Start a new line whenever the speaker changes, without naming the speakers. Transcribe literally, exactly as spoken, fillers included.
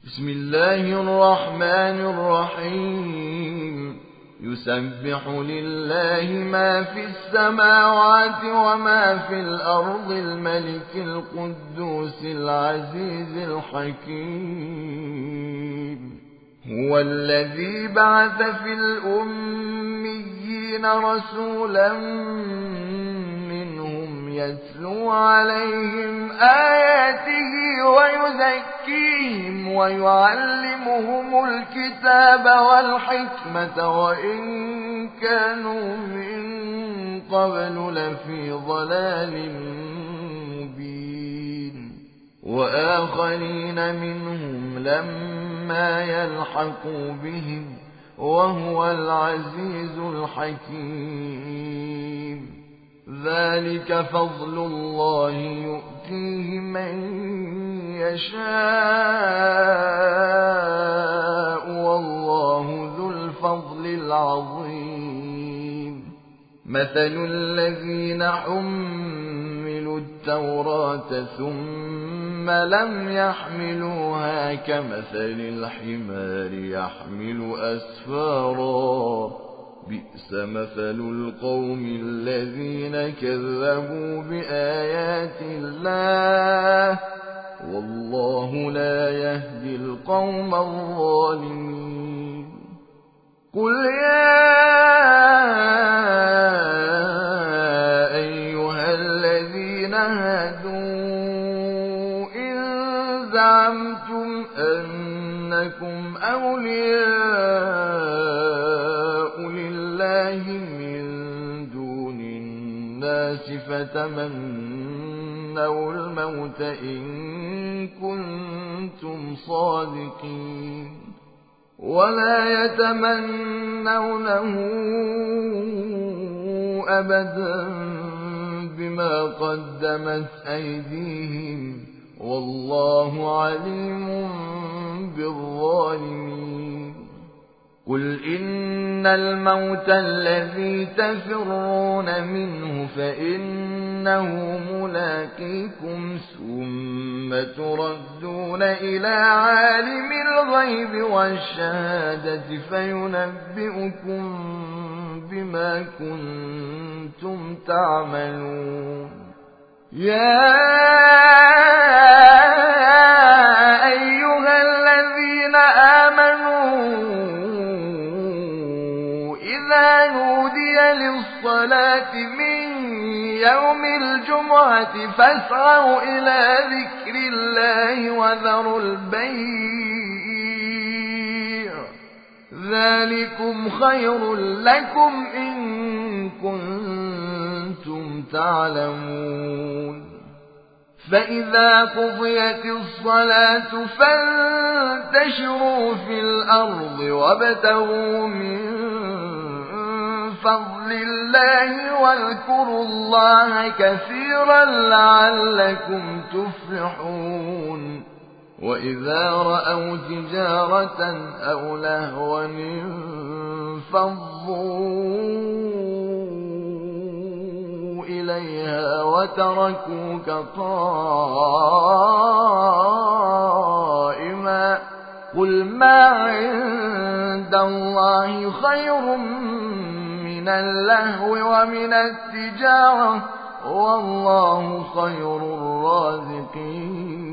بسم الله الرحمن الرحيم يسبح لله ما في السماوات وما في الأرض الملك القدوس العزيز الحكيم هو الذي بعث في الأميين رسولا منهم يتلو عليهم آياته ويزكيهم ويعلمهم الكتاب والحكمة وإن كانوا من قبل لفي ضلال مبين وآخرين منهم لما يلحقوا بهم وهو العزيز الحكيم ذلك فضل الله يؤتيه من يشاء والله ذو الفضل العظيم مثل الذين حملوا التوراة ثم لم يحملوها كمثل الحمار يحمل أسفارا بئس مثل القوم الذين كذبوا بآيات الله والله لا يهدي القوم الظالمين قل يا أيها الذين هادوا إن زعمتم أنكم أولياء لله من دون الناس فتمنوا الموت إن كنتم صادقين ولا يتمنونه أبدا بما قدمت أيديهم والله عليم بالظالمين قل إن الموت الذي تفرون منه فإنه ملاقيكم ثم تردون إلى عالم الغيب والشهادة فينبئكم بما كنتم تعملون يا أيها الذين آمنوا إذا نودي للصلاة من يوم الجمعة فاسعوا إلى ذكر الله وذروا البيع ذلكم خير لكم إن كنتم تعلمون فإذا قضيت الصلاة فانتشروا في الأرض وابتغوا من فضل الله واذكروا الله كثيرا لعلكم تفلحون وإذا رأوا تجارة أو لهوا انفضوا إليها وتركوك قائما قل ما عند الله خير من اللهو ومن التجارة والله خير الرازقين